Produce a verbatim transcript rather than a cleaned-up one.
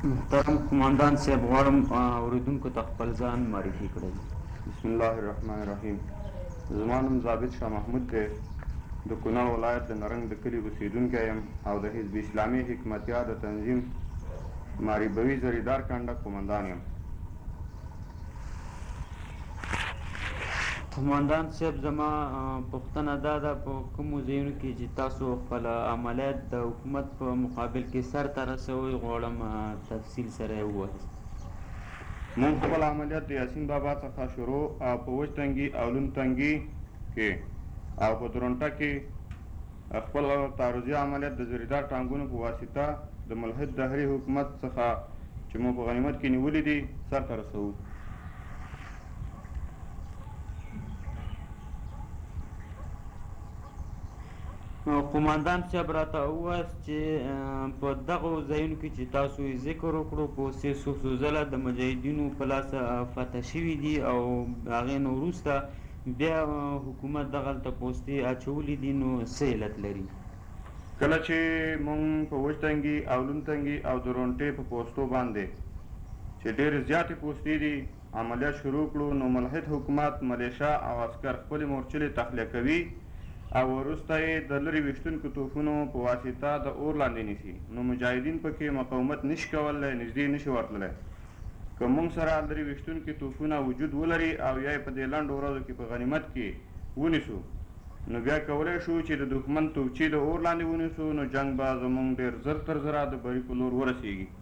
محترم قومندان صاحب غواړم اورېدونکو ته خپل ځان معرفي کړئ. بسم الله الرحمن الرحیم. زما نوم ثابت شاه محمود دی. د کونړ ولایت د نرنګ د کلي اوسېدونکی یم او د حزب اسلامي حکمتیار د تنظیم ماریبوي زریدار کنډک قومندان یم. قومندان صاحب زما پوښتنه دا ده په کومو ځایونو کې چې تاسو خپل عملیات د حکومت په مقابل کې سرته رسوئ غواړم تفصیل سره یې ووایاست. مونږ خپل عملیات د یاسین بابا څخه شروع او په وچ تنګي او لوند تنګي کې او په درونټه کې خپل تعرضي عملیات د زریدار ټانګونو په واسطه د ملحد دهري حکومت څخه چې مو په غنیمت کې نیولي دي سرته رسوو. قومندان صاحب راته ووایاست چې په دغو ځایونو کې چې تاسو یې ذکر وکړو په څه څو ځله د مجاهدینو په لاسه فتح شوي دي او هغې نه وروسته بیا حکومت دغلته پوستې اچولي دي نو څه علت لري؟ کله چې مونږ په وچ تنګي او لوند تنګي او درونټې په پوستو باندې چې ډېرې زیاتې پوستې دي عملیات شروع کړو نو ملحد حکومت ملیشه او عسکر خپلې مورچلې تخلیه کوي او وروسته یې د لرې ویشتونکو توپونو په واسطه د اور لاندې نیسي نو مجاهدین پکې مقاومت نشي کولی نږدې نشي ورتللی. که موږ سره لرې ویشتونکي توپونه وجود ولري او یا یې په دې لنډو ورځو کې په غنیمت کې ونیسو نو بیا کولی شو چې د دښمن توپچې د اور لاندې ونیسو نو جنګ به زموږ ډېر زر تر زره د بري په لور ورسیږي.